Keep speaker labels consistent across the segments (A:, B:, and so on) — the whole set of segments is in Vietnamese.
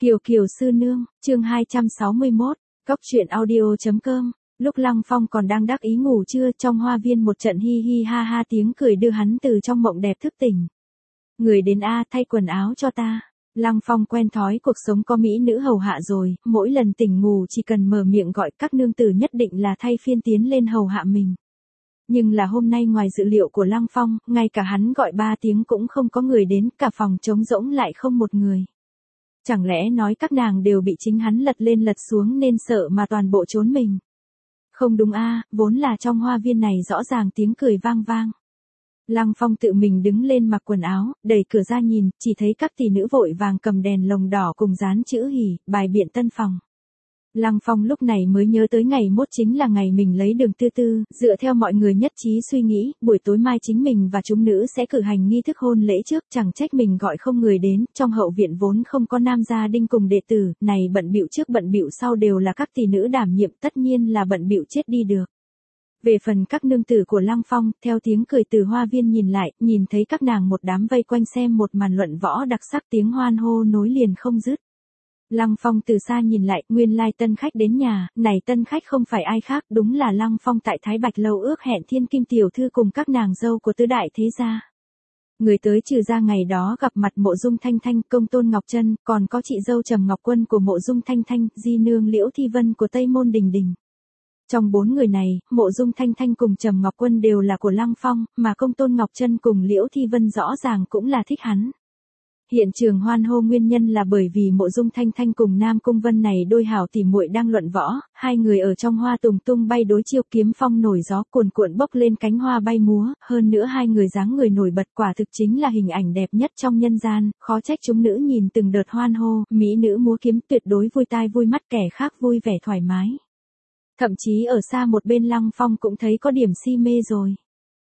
A: Kiều Kiều sư nương, chương 261, Cóc truyện audio.com. Lúc Lăng Phong còn đang đắc ý ngủ trưa, trong hoa viên một trận hi hi ha ha tiếng cười đưa hắn từ trong mộng đẹp thức tỉnh. Người đến a, thay quần áo cho ta. Lăng Phong quen thói cuộc sống có mỹ nữ hầu hạ rồi, mỗi lần tỉnh ngủ chỉ cần mở miệng gọi các nương tử nhất định là thay phiên tiến lên hầu hạ mình. Nhưng là hôm nay ngoài dự liệu của Lăng Phong, ngay cả hắn gọi 3 tiếng cũng không có người đến, cả phòng trống rỗng lại không một người. Chẳng lẽ nói các nàng đều bị chính hắn lật lên lật xuống nên sợ mà toàn bộ trốn mình? Không đúng a, vốn là trong hoa viên này rõ ràng tiếng cười vang vang. Lăng Phong tự mình đứng lên mặc quần áo, đẩy cửa ra nhìn, chỉ thấy các tỷ nữ vội vàng cầm đèn lồng đỏ cùng dán chữ hỉ, bài biện tân phòng. Lăng Phong lúc này mới nhớ tới ngày mốt chính là ngày mình lấy Đường Tư Tư, dựa theo mọi người nhất trí suy nghĩ, buổi tối mai chính mình và chúng nữ sẽ cử hành nghi thức hôn lễ trước, chẳng trách mình gọi không người đến, trong hậu viện vốn không có nam gia đinh cùng đệ tử, này bận bịu trước bận bịu sau đều là các tỷ nữ đảm nhiệm, tất nhiên là bận bịu chết đi được. Về phần các nương tử của Lăng Phong, theo tiếng cười từ hoa viên nhìn lại, nhìn thấy các nàng một đám vây quanh xem một màn luận võ đặc sắc, tiếng hoan hô nối liền không dứt. Lăng Phong từ xa nhìn lại, nguyên lai tân khách đến nhà, này tân khách không phải ai khác, đúng là Lăng Phong tại Thái Bạch Lâu ước hẹn Thiên Kim tiểu thư cùng các nàng dâu của tứ đại thế gia. Người tới trừ ra ngày đó gặp mặt Mộ Dung Thanh Thanh, Công Tôn Ngọc Trân, còn có chị dâu Trầm Ngọc Quân của Mộ Dung Thanh Thanh, di nương Liễu Thi Vân của Tây Môn Đình Đình. Trong 4 người này, Mộ Dung Thanh Thanh cùng Trầm Ngọc Quân đều là của Lăng Phong, mà Công Tôn Ngọc Trân cùng Liễu Thi Vân rõ ràng cũng là thích hắn. Hiện trường hoan hô nguyên nhân là bởi vì Mộ Dung Thanh Thanh cùng Nam Cung Vân này đôi hảo tỉ muội đang luận võ, hai người ở trong hoa tùng tung bay đối chiêu, kiếm phong nổi gió cuồn cuộn bốc lên cánh hoa bay múa, hơn nữa hai người dáng người nổi bật, quả thực chính là hình ảnh đẹp nhất trong nhân gian, khó trách chúng nữ nhìn từng đợt hoan hô, mỹ nữ múa kiếm tuyệt đối vui tai vui mắt, kẻ khác vui vẻ thoải mái. Thậm chí ở xa một bên Lăng Phong cũng thấy có điểm si mê rồi.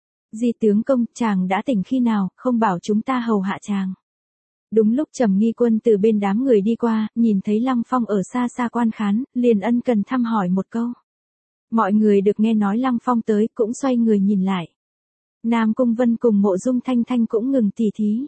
A: Di tướng công, chàng đã tỉnh khi nào, không bảo chúng ta hầu hạ chàng. Đúng lúc Trầm Nghi Quân từ bên đám người đi qua, nhìn thấy Lăng Phong ở xa xa quan khán, liền ân cần thăm hỏi một câu. Mọi người được nghe nói Lăng Phong tới cũng xoay người nhìn lại. Nam Cung Vân cùng Mộ Dung Thanh Thanh cũng ngừng tỉ thí.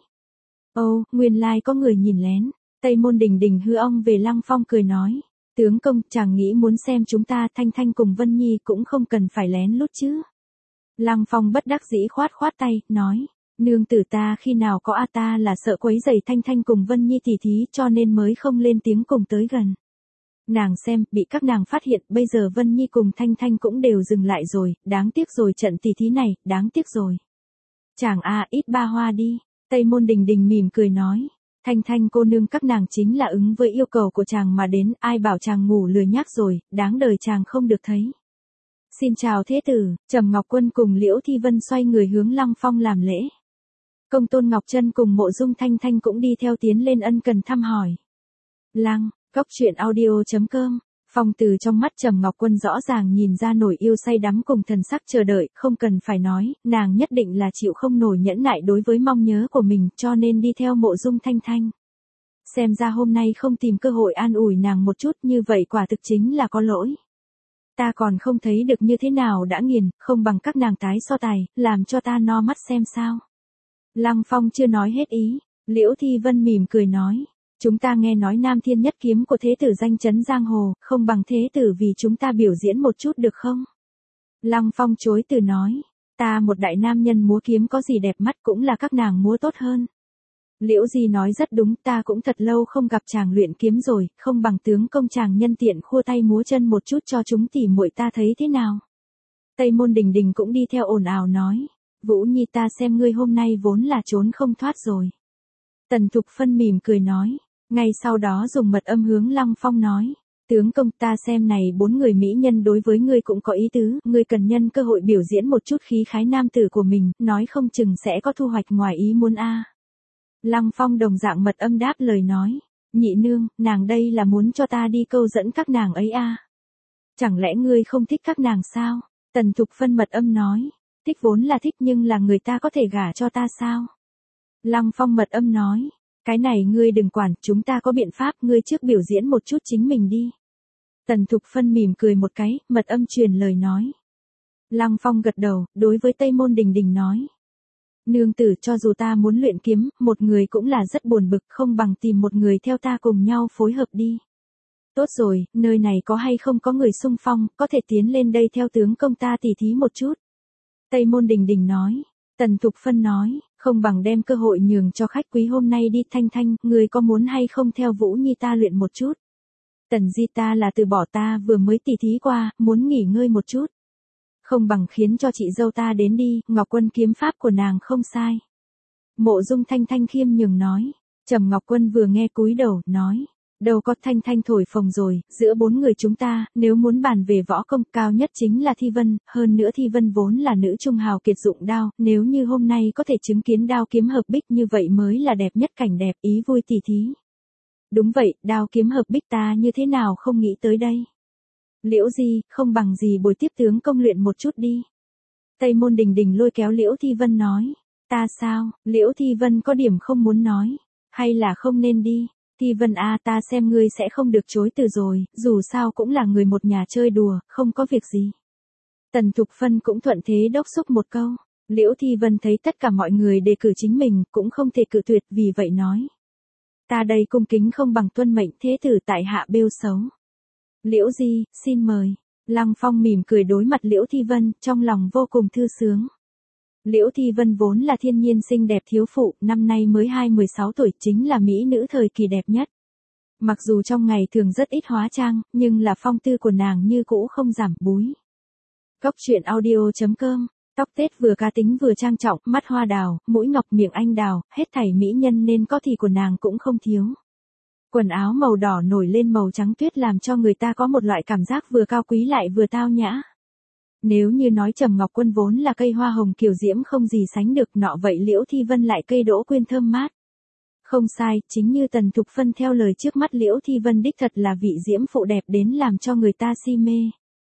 A: Ồ, nguyên lai có người nhìn lén. Tây Môn Đình Đình hư ong về Lăng Phong cười nói. Tướng công, chàng nghĩ muốn xem chúng ta Thanh Thanh cùng Vân Nhi cũng không cần phải lén lút chứ. Lăng Phong bất đắc dĩ khoát khoát tay, nói. Nương tử ta khi nào có ta là sợ quấy rầy Thanh Thanh cùng Vân Nhi tỉ thí cho nên mới không lên tiếng cùng tới gần. Nàng xem, bị các nàng phát hiện, bây giờ Vân Nhi cùng Thanh Thanh cũng đều dừng lại rồi, đáng tiếc rồi trận tỉ thí này, đáng tiếc rồi. Chàng ít ba hoa đi, Tây Môn Đình Đình mỉm cười nói. Thanh Thanh cô nương các nàng chính là ứng với yêu cầu của chàng mà đến, ai bảo chàng ngủ lười nhác rồi, đáng đời chàng không được thấy. Xin chào thế tử, Trầm Ngọc Quân cùng Liễu Thi Vân xoay người hướng Lăng Phong làm lễ. Công Tôn Ngọc Trân cùng Mộ Dung Thanh Thanh cũng đi theo tiến lên ân cần thăm hỏi. Lăng, Cóc truyện audio.com. Phong từ trong mắt Trầm Ngọc Quân rõ ràng nhìn ra nổi yêu say đắm cùng thần sắc chờ đợi, không cần phải nói, nàng nhất định là chịu không nổi nhẫn nại đối với mong nhớ của mình, cho nên đi theo Mộ Dung Thanh Thanh. Xem ra hôm nay không tìm cơ hội an ủi nàng một chút, như vậy quả thực chính là có lỗi. Ta còn không thấy được như thế nào đã nghiền, không bằng các nàng tái so tài, làm cho ta no mắt xem sao. Lăng Phong chưa nói hết ý, Liễu Thi Vân mỉm cười nói. Chúng ta nghe nói Nam Thiên Nhất Kiếm của thế tử danh chấn giang hồ, không bằng thế tử vì chúng ta biểu diễn một chút được không? Lăng Phong chối từ nói. Ta một đại nam nhân múa kiếm có gì đẹp mắt, cũng là các nàng múa tốt hơn. Liễu Di nói rất đúng, ta cũng thật lâu không gặp chàng luyện kiếm rồi, không bằng tướng công chàng nhân tiện khua tay múa chân một chút cho chúng tỉ muội ta thấy thế nào. Tây Môn Đình Đình cũng đi theo ồn ào nói. Vũ Nhi ta xem ngươi hôm nay vốn là trốn không thoát rồi. Tần Thục Phân mỉm cười nói. Ngay sau đó dùng mật âm hướng Lăng Phong nói. Tướng công ta xem này 4 người mỹ nhân đối với ngươi cũng có ý tứ, ngươi cần nhân cơ hội biểu diễn một chút khí khái nam tử của mình, nói không chừng sẽ có thu hoạch ngoài ý muốn Lăng Phong đồng dạng mật âm đáp lời nói. Nhị nương, nàng đây là muốn cho ta đi câu dẫn các nàng ấy Chẳng lẽ ngươi không thích các nàng sao? Tần Thục Phân mật âm nói. Thích vốn là thích nhưng là người ta có thể gả cho ta sao? Lăng Phong mật âm nói. Cái này ngươi đừng quản, chúng ta có biện pháp, ngươi trước biểu diễn một chút chính mình đi. Tần Thục Phân mỉm cười một cái, mật âm truyền lời nói. Lăng Phong gật đầu, đối với Tây Môn Đình Đình nói. Nương tử, cho dù ta muốn luyện kiếm, một người cũng là rất buồn bực, không bằng tìm một người theo ta cùng nhau phối hợp đi. Tốt rồi, nơi này có hay không có người xung phong, có thể tiến lên đây theo tướng công ta tỉ thí một chút. Tây Môn Đình Đình nói. Tần Thục Phân nói, không bằng đem cơ hội nhường cho khách quý hôm nay đi. Thanh Thanh, người có muốn hay không theo Vũ Nhi ta luyện một chút? Tần Di, ta là từ bỏ, ta vừa mới tỉ thí qua, muốn nghỉ ngơi một chút. Không bằng khiến cho chị dâu ta đến đi, Ngọc Quân kiếm pháp của nàng không sai. Mộ Dung Thanh Thanh khiêm nhường nói. Trầm Ngọc Quân vừa nghe cúi đầu, nói. Đâu có, Thanh Thanh thổi phồng rồi, giữa 4 người chúng ta, nếu muốn bàn về võ công, cao nhất chính là Thi Vân, hơn nữa Thi Vân vốn là nữ trung hào kiệt dụng đao, nếu như hôm nay có thể chứng kiến đao kiếm hợp bích như vậy mới là đẹp nhất cảnh đẹp, ý vui tỉ thí. Đúng vậy, đao kiếm hợp bích ta như thế nào không nghĩ tới đây. Liễu Di, không bằng gì bồi tiếp tướng công luyện một chút đi. Tây Môn Đình Đình lôi kéo Liễu Thi Vân nói. Ta sao? Liễu Thi Vân có điểm không muốn nói. Hay là không nên đi? Thi Vân a, ta xem ngươi sẽ không được chối từ rồi, dù sao cũng là người một nhà chơi đùa, không có việc gì. Tần Thục Phân cũng thuận thế đốc xúc một câu. Liễu Thi Vân thấy tất cả mọi người đề cử chính mình, cũng không thể cự tuyệt, vì vậy nói. Ta đây cung kính không bằng tuân mệnh, thế tử tại hạ bêu xấu. Liễu Di, xin mời. Lăng Phong mỉm cười đối mặt Liễu Thi Vân, trong lòng vô cùng thư sướng. Liễu Thi Vân vốn là thiên nhiên xinh đẹp thiếu phụ, năm nay mới 16 tuổi, chính là mỹ nữ thời kỳ đẹp nhất. Mặc dù trong ngày thường rất ít hóa trang, nhưng là phong tư của nàng như cũ không giảm búi. Cốc truyện audio.com, tóc tết vừa cá tính vừa trang trọng, mắt hoa đào, mũi ngọc miệng anh đào, hết thảy mỹ nhân nên có thì của nàng cũng không thiếu. Quần áo màu đỏ nổi lên màu trắng tuyết làm cho người ta có một loại cảm giác vừa cao quý lại vừa tao nhã. Nếu như nói Trầm Ngọc Quân vốn là cây hoa hồng kiều diễm không gì sánh được, nọ vậy Liễu Thi Vân lại cây đỗ quyên thơm mát. Không sai, chính như Tần Thục Phân theo lời trước mắt, Liễu Thi Vân đích thật là vị diễm phụ đẹp đến làm cho người ta si mê.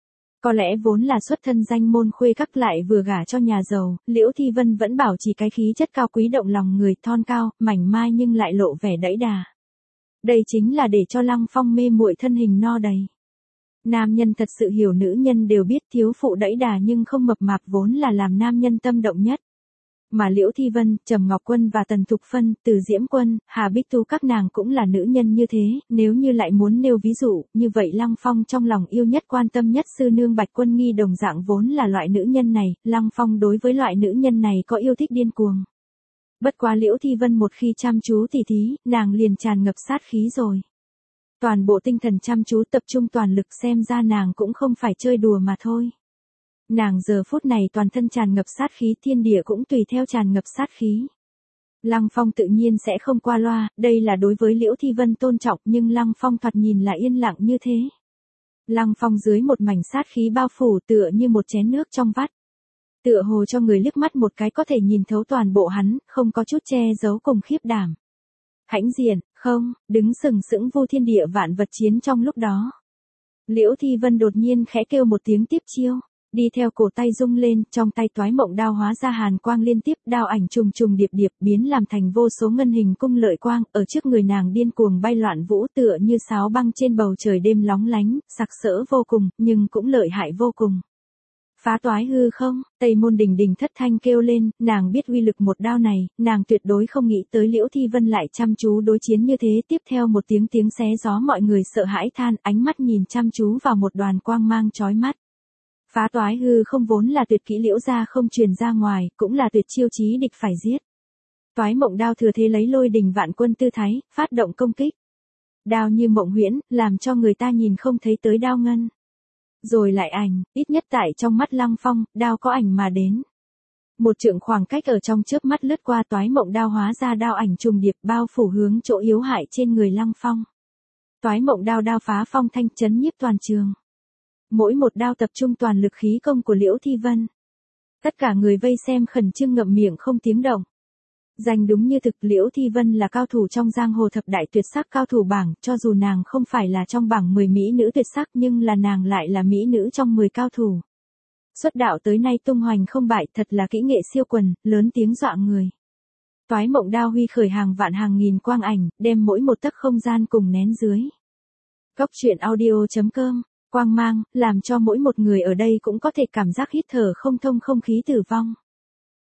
A: Có lẽ vốn là xuất thân danh môn khuê các lại vừa gả cho nhà giàu, Liễu Thi Vân vẫn bảo trì cái khí chất cao quý động lòng người, thon cao, mảnh mai nhưng lại lộ vẻ đẫy đà. Đây chính là để cho Lăng Phong mê muội, thân hình no đầy. Nam nhân thật sự hiểu nữ nhân đều biết thiếu phụ đẫy đà nhưng không mập mạp vốn là làm nam nhân tâm động nhất. Mà Liễu Thi Vân, Trầm Ngọc Quân và Tần Thục Phân, Từ Diễm Quân, Hà Bích Tu các nàng cũng là nữ nhân như thế, nếu như lại muốn nêu ví dụ, như vậy Lăng Phong trong lòng yêu nhất quan tâm nhất sư nương Bạch Quân Nghi đồng dạng vốn là loại nữ nhân này, Lăng Phong đối với loại nữ nhân này có yêu thích điên cuồng. Bất quá Liễu Thi Vân một khi chăm chú tỉ thí, nàng liền tràn ngập sát khí rồi. Toàn bộ tinh thần chăm chú tập trung toàn lực, xem ra nàng cũng không phải chơi đùa mà thôi. Nàng giờ phút này toàn thân tràn ngập sát khí, thiên địa cũng tùy theo tràn ngập sát khí. Lăng Phong tự nhiên sẽ không qua loa, đây là đối với Liễu Thi Vân tôn trọng, nhưng Lăng Phong thoạt nhìn là yên lặng như thế. Lăng Phong dưới một mảnh sát khí bao phủ tựa như một chén nước trong vắt. Tựa hồ cho người liếc mắt một cái có thể nhìn thấu toàn bộ hắn, không có chút che giấu cùng khiếp đảm. Hãnh diện, không, đứng sừng sững vô thiên địa vạn vật chiến trong lúc đó. Liễu Thi Vân đột nhiên khẽ kêu một tiếng tiếp chiêu, đi theo cổ tay rung lên, trong tay toái mộng đao hóa ra hàn quang liên tiếp, đao ảnh trùng trùng điệp điệp biến làm thành vô số ngân hình cung lợi quang, ở trước người nàng điên cuồng bay loạn vũ, tựa như sáo băng trên bầu trời đêm lóng lánh, sặc sỡ vô cùng, nhưng cũng lợi hại vô cùng. Phá toái hư không, Tây Môn Đình Đình thất thanh kêu lên, nàng biết uy lực một đao này, nàng tuyệt đối không nghĩ tới Liễu Thi Vân lại chăm chú đối chiến như thế, tiếp theo một tiếng xé gió mọi người sợ hãi than, ánh mắt nhìn chăm chú vào một đoàn quang mang chói mắt. Phá toái hư không vốn là tuyệt kỹ Liễu gia không truyền ra ngoài, cũng là tuyệt chiêu chí địch phải giết. Toái mộng đao thừa thế lấy lôi đình vạn quân tư thái, phát động công kích. Đao như mộng huyễn, làm cho người ta nhìn không thấy tới đao ngân. Rồi lại ảnh, ít nhất tại trong mắt Lăng Phong, đao có ảnh mà đến. Một trượng khoảng cách ở trong chớp mắt lướt qua, toái mộng đao hóa ra đao ảnh trùng điệp bao phủ hướng chỗ yếu hại trên người Lăng Phong. Toái mộng đao đao phá phong thanh chấn nhiếp toàn trường. Mỗi một đao tập trung toàn lực khí công của Liễu Thi Vân. Tất cả người vây xem khẩn trương ngậm miệng không tiếng động. Danh đúng như thực, Liễu Thi Vân là cao thủ trong giang hồ thập đại tuyệt sắc cao thủ bảng, cho dù nàng không phải là trong bảng 10 mỹ nữ tuyệt sắc nhưng là nàng lại là mỹ nữ trong 10 cao thủ. Xuất đạo tới nay tung hoành không bại, thật là kỹ nghệ siêu quần, lớn tiếng dọa người. Toái mộng đao huy khởi hàng vạn hàng nghìn quang ảnh, đem mỗi một tấc không gian cùng nén dưới. Cốc truyện audio.com, quang mang, làm cho mỗi một người ở đây cũng có thể cảm giác hít thở không thông không khí tử vong.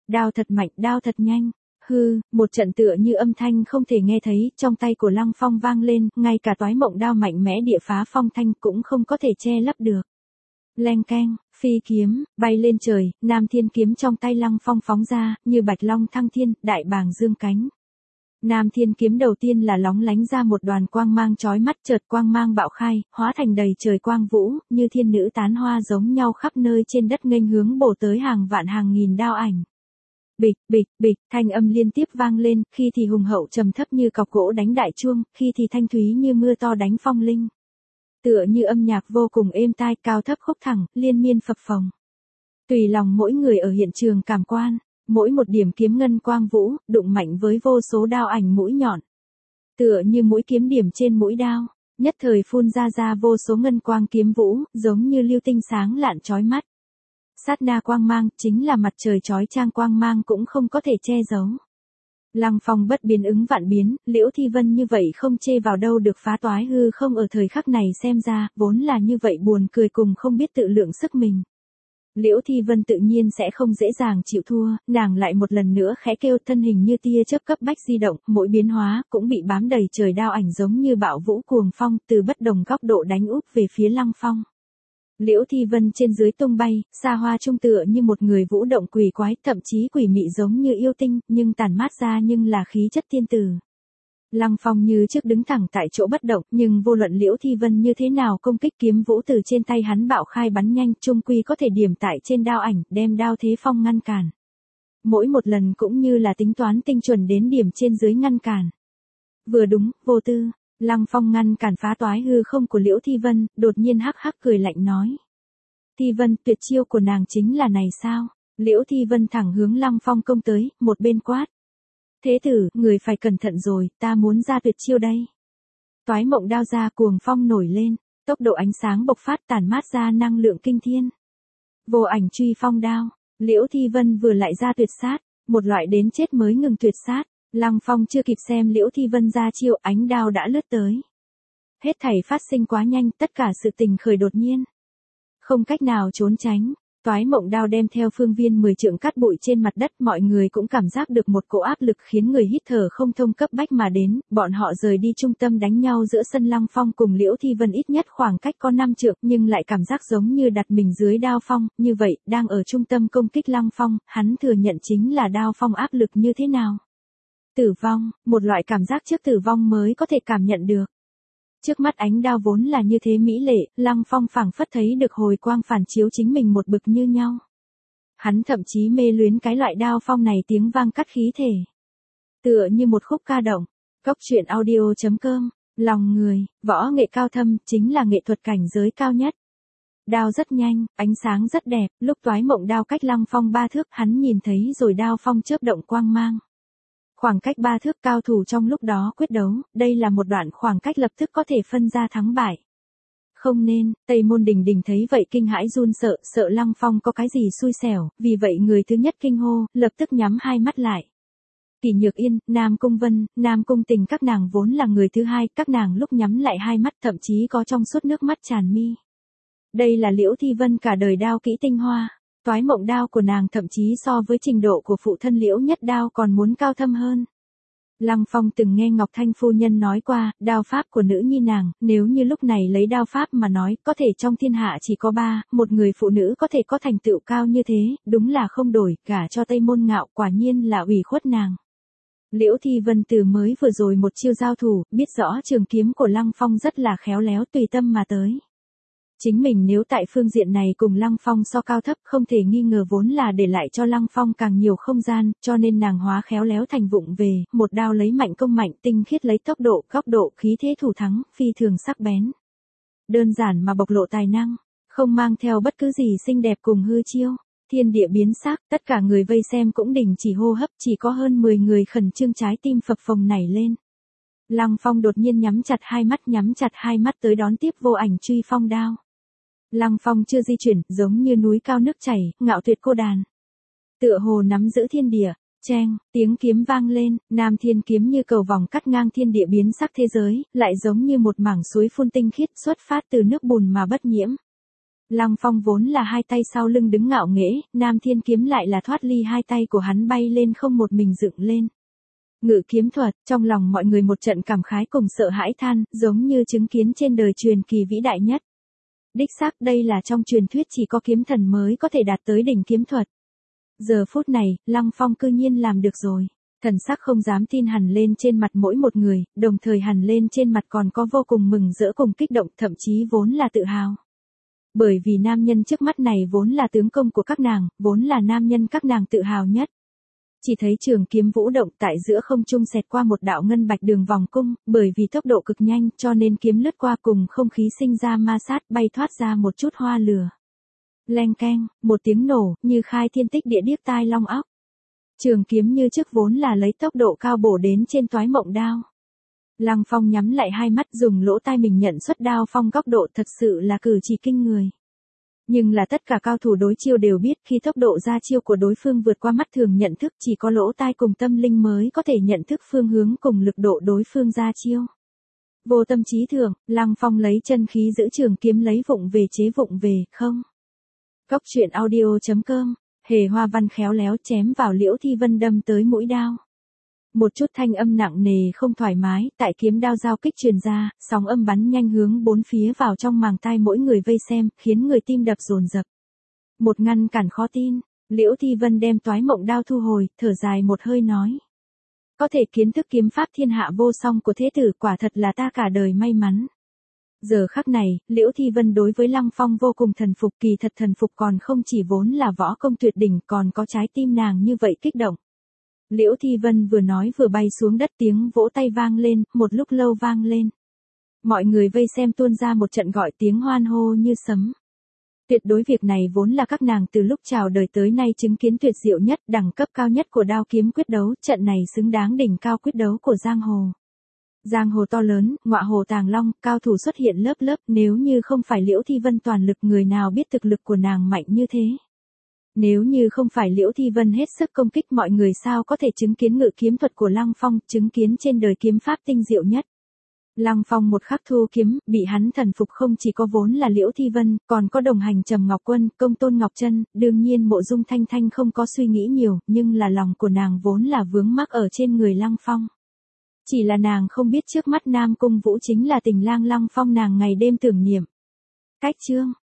A: Đao thật mạnh, đao thật nhanh. Hư, một trận tựa như âm thanh không thể nghe thấy, trong tay của Lăng Phong vang lên, ngay cả toái mộng đao mạnh mẽ địa phá phong thanh cũng không có thể che lấp được. Leng keng, phi kiếm, bay lên trời, Nam Thiên kiếm trong tay Lăng Phong phóng ra, như bạch long thăng thiên, đại bàng dương cánh. Nam Thiên kiếm đầu tiên là lóng lánh ra một đoàn quang mang chói mắt, chợt quang mang bạo khai, hóa thành đầy trời quang vũ, như thiên nữ tán hoa giống nhau khắp nơi trên đất nghênh hướng bổ tới hàng vạn hàng nghìn đao ảnh. Bịch, bịch, bịch, thanh âm liên tiếp vang lên, khi thì hùng hậu trầm thấp như cọc gỗ đánh đại chuông, khi thì thanh thúy như mưa to đánh phong linh. Tựa như âm nhạc vô cùng êm tai, cao thấp khúc thẳng, liên miên phập phồng. Tùy lòng mỗi người ở hiện trường cảm quan, mỗi một điểm kiếm ngân quang vũ, đụng mạnh với vô số đao ảnh mũi nhọn. Tựa như mũi kiếm điểm trên mũi đao, nhất thời phun ra vô số ngân quang kiếm vũ, giống như lưu tinh sáng lạn chói mắt. Sát na quang mang, chính là mặt trời chói chang quang mang cũng không có thể che giấu. Lăng Phong bất biến ứng vạn biến, Liễu Thi Vân như vậy không chê vào đâu được phá toái hư không ở thời khắc này xem ra, vốn là như vậy buồn cười cùng không biết tự lượng sức mình. Liễu Thi Vân tự nhiên sẽ không dễ dàng chịu thua, nàng lại một lần nữa khẽ kêu, thân hình như tia chớp cấp bách di động, mỗi biến hóa cũng bị bám đầy trời đao ảnh giống như bão vũ cuồng phong, từ bất đồng góc độ đánh úp về phía Lăng Phong. Liễu Thi Vân trên dưới tung bay, xa hoa trung tựa như một người vũ động quỷ quái, thậm chí quỷ mị giống như yêu tinh, nhưng tản mát ra nhưng là khí chất tiên tử. Lăng Phong như trước đứng thẳng tại chỗ bất động, nhưng vô luận Liễu Thi Vân như thế nào công kích kiếm vũ từ trên tay hắn bạo khai bắn nhanh, chung quy có thể điểm tại trên đao ảnh, đem đao thế phong ngăn cản. Mỗi một lần cũng như là tính toán tinh chuẩn đến điểm trên dưới ngăn cản. Vừa đúng, vô tư. Lăng Phong ngăn cản phá toái hư không của Liễu Thi Vân, đột nhiên hắc hắc cười lạnh nói. Thi Vân, tuyệt chiêu của nàng chính là này sao? Liễu Thi Vân thẳng hướng Lăng Phong công tới, một bên quát. Thế tử, người phải cẩn thận rồi, ta muốn ra tuyệt chiêu đây. Toái mộng đao ra cuồng phong nổi lên, tốc độ ánh sáng bộc phát tản mát ra năng lượng kinh thiên. Vô ảnh truy phong đao, Liễu Thi Vân vừa lại ra tuyệt sát, một loại đến chết mới ngừng tuyệt sát. Lăng Phong chưa kịp xem Liễu Thi Vân ra chiêu, ánh đao đã lướt tới. Hết thảy phát sinh quá nhanh, tất cả sự tình khởi đột nhiên. Không cách nào trốn tránh, toái mộng đao đem theo phương viên 10 trượng cát bụi trên mặt đất, mọi người cũng cảm giác được một cỗ áp lực khiến người hít thở không thông cấp bách mà đến, bọn họ rời đi trung tâm đánh nhau giữa sân Lăng Phong cùng Liễu Thi Vân ít nhất khoảng cách có 5 trượng, nhưng lại cảm giác giống như đặt mình dưới đao phong, như vậy, đang ở trung tâm công kích Lăng Phong, hắn thừa nhận chính là đao phong áp lực như thế nào. Tử vong, một loại cảm giác trước tử vong mới có thể cảm nhận được. Trước mắt ánh đao vốn là như thế mỹ lệ, Lăng Phong phảng phất thấy được hồi quang phản chiếu chính mình một bực như nhau. Hắn thậm chí mê luyến cái loại đao phong này tiếng vang cắt khí thể. Tựa như một khúc ca động. Cốc truyện audio.com, lòng người, võ nghệ cao thâm, chính là nghệ thuật cảnh giới cao nhất. Đao rất nhanh, ánh sáng rất đẹp, lúc toái mộng đao cách Lăng Phong 3 thước, hắn nhìn thấy rồi đao phong chớp động quang mang. Khoảng cách 3 thước, cao thủ trong lúc đó quyết đấu, đây là một đoạn khoảng cách lập tức có thể phân ra thắng bại. Không nên, Tây Môn Đình Đình thấy vậy kinh hãi run sợ, sợ Lăng Phong có cái gì xui xẻo, vì vậy người thứ nhất kinh hô, lập tức nhắm hai mắt lại. Kỷ Nhược Yên, Nam Cung Vân, Nam Cung Tình các nàng vốn là người thứ hai, các nàng lúc nhắm lại hai mắt thậm chí có trong suốt nước mắt tràn mi. Đây là Liễu Thi Vân cả đời đao kỹ tinh hoa. Toái mộng đao của nàng thậm chí so với trình độ của phụ thân Liễu Nhất Đao còn muốn cao thâm hơn. Lăng Phong từng nghe Ngọc Thanh phu nhân nói qua, đao pháp của nữ nhi nàng, nếu như lúc này lấy đao pháp mà nói, có thể trong thiên hạ chỉ có 3, một người phụ nữ có thể có thành tựu cao như thế, đúng là không đổi, gả cho Tây Môn Ngạo, quả nhiên là ủy khuất nàng. Liễu Thi Vân từ mới vừa rồi một chiêu giao thủ, biết rõ trường kiếm của Lăng Phong rất là khéo léo, tùy tâm mà tới. Chính mình nếu tại phương diện này cùng Lăng Phong so cao thấp, không thể nghi ngờ vốn là để lại cho Lăng Phong càng nhiều không gian, cho nên nàng hóa khéo léo thành vụng về, một đao lấy mạnh công mạnh, tinh khiết lấy tốc độ, góc độ, khí thế thủ thắng, phi thường sắc bén. Đơn giản mà bộc lộ tài năng, không mang theo bất cứ gì xinh đẹp cùng hư chiêu. Thiên địa biến sắc, tất cả người vây xem cũng đình chỉ hô hấp, chỉ có hơn 10 người khẩn trương trái tim phập phồng nảy lên. Lăng Phong đột nhiên nhắm chặt hai mắt tới đón tiếp vô ảnh truy phong đao. Lăng Phong chưa di chuyển, giống như núi cao nước chảy, ngạo tuyệt cô đàn. Tựa hồ nắm giữ thiên địa, cheng, tiếng kiếm vang lên, Nam Thiên kiếm như cầu vòng cắt ngang thiên địa biến sắc thế giới, lại giống như một mảng suối phun tinh khiết xuất phát từ nước bùn mà bất nhiễm. Lăng Phong vốn là hai tay sau lưng đứng ngạo nghễ, Nam Thiên kiếm lại là thoát ly hai tay của hắn bay lên không một mình dựng lên. Ngự kiếm thuật, trong lòng mọi người một trận cảm khái cùng sợ hãi than, giống như chứng kiến trên đời truyền kỳ vĩ đại nhất. Đích xác đây là trong truyền thuyết chỉ có kiếm thần mới có thể đạt tới đỉnh kiếm thuật. Giờ phút này, Lăng Phong cư nhiên làm được rồi. Thần sắc không dám tin hằn lên trên mặt mỗi một người, đồng thời hằn lên trên mặt còn có vô cùng mừng rỡ cùng kích động, thậm chí vốn là tự hào. Bởi vì nam nhân trước mắt này vốn là tướng công của các nàng, vốn là nam nhân các nàng tự hào nhất. Chỉ thấy trường kiếm vũ động tại giữa không trung xẹt qua một đạo ngân bạch đường vòng cung, bởi vì tốc độ cực nhanh cho nên kiếm lướt qua cùng không khí sinh ra ma sát bay thoát ra một chút hoa lửa. Leng keng, một tiếng nổ, như khai thiên tích địa điếc tai long óc. Trường kiếm như trước vốn là lấy tốc độ cao bổ đến trên toái mộng đao. Lăng Phong nhắm lại hai mắt dùng lỗ tai mình nhận xuất đao phong góc độ thật sự là cử chỉ kinh người. Nhưng là tất cả cao thủ đối chiêu đều biết khi tốc độ ra chiêu của đối phương vượt qua mắt thường nhận thức chỉ có lỗ tai cùng tâm linh mới có thể nhận thức phương hướng cùng lực độ đối phương ra chiêu. Vô tâm trí thường, Lăng Phong lấy chân khí giữ trường kiếm lấy vụng về chế vụng về, không. Cốc truyện audio.com, Hề Hoa Văn khéo léo chém vào Liễu Thi Vân đâm tới mũi đao. Một chút thanh âm nặng nề không thoải mái, tại kiếm đao giao kích truyền ra, sóng âm bắn nhanh hướng bốn phía vào trong màng tai mỗi người vây xem, khiến người tim đập dồn dập. Một ngăn cản khó tin, Liễu Thi Vân đem toái mộng đao thu hồi, thở dài một hơi nói. Có thể kiến thức kiếm pháp thiên hạ vô song của thế tử quả thật là ta cả đời may mắn. Giờ khắc này, Liễu Thi Vân đối với Lăng Phong vô cùng thần phục, kỳ thật thần phục còn không chỉ vốn là võ công tuyệt đỉnh còn có trái tim nàng như vậy kích động. Liễu Thi Vân vừa nói vừa bay xuống đất tiếng vỗ tay vang lên, một lúc lâu vang lên. Mọi người vây xem tuôn ra một trận gọi tiếng hoan hô như sấm. Tuyệt đối việc này vốn là các nàng từ lúc chào đời tới nay chứng kiến tuyệt diệu nhất, đẳng cấp cao nhất của đao kiếm quyết đấu, trận này xứng đáng đỉnh cao quyết đấu của giang hồ. Giang hồ to lớn, ngọa hồ tàng long, cao thủ xuất hiện lớp lớp, nếu như không phải Liễu Thi Vân toàn lực người nào biết thực lực của nàng mạnh như thế. Nếu như không phải Liễu Thi Vân hết sức công kích mọi người sao có thể chứng kiến ngự kiếm thuật của Lăng Phong, chứng kiến trên đời kiếm pháp tinh diệu nhất. Lăng Phong một khắc thu kiếm, bị hắn thần phục không chỉ có vốn là Liễu Thi Vân, còn có đồng hành Trầm Ngọc Quân, Công Tôn Ngọc Trân, đương nhiên Mộ Dung Thanh Thanh không có suy nghĩ nhiều, nhưng là lòng của nàng vốn là vướng mắc ở trên người Lăng Phong. Chỉ là nàng không biết trước mắt Nam Cung Vũ chính là tình lang Lăng Phong nàng ngày đêm tưởng niệm. Cách chương